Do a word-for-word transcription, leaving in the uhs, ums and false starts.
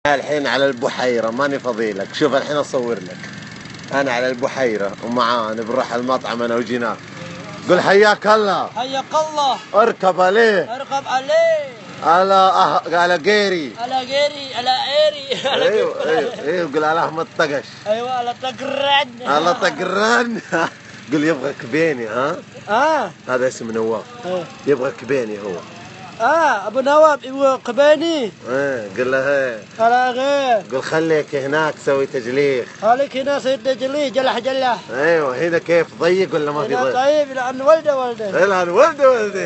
الحين على البحيرة ماني فضيلك. شوف الحين اصور لك انا على البحيرة ومعاه بنروح المطعم انا وجنان. قل حياك الله. حياك الله. اركب عليه. اركب عليه. على أه... على قيري. على قيري على ايري. ايوه ايوه ايوه قل على احمد طقش. ايوه على طقران. على طقران. قل يبغى كبيني. ها اه هذا اسم نواف. اه يبغى كبيني هو. اه ابو نواف يبغى قباني. ايه قل له ايه. على غير. قل خليك هناك سوي تجليخ. خليك هنا سوي تجليخ جلح جلح. ايوه هنا كيف ضيق ولا ما في ضيق؟ طيب لان ولده ولده. الان ولده ولده.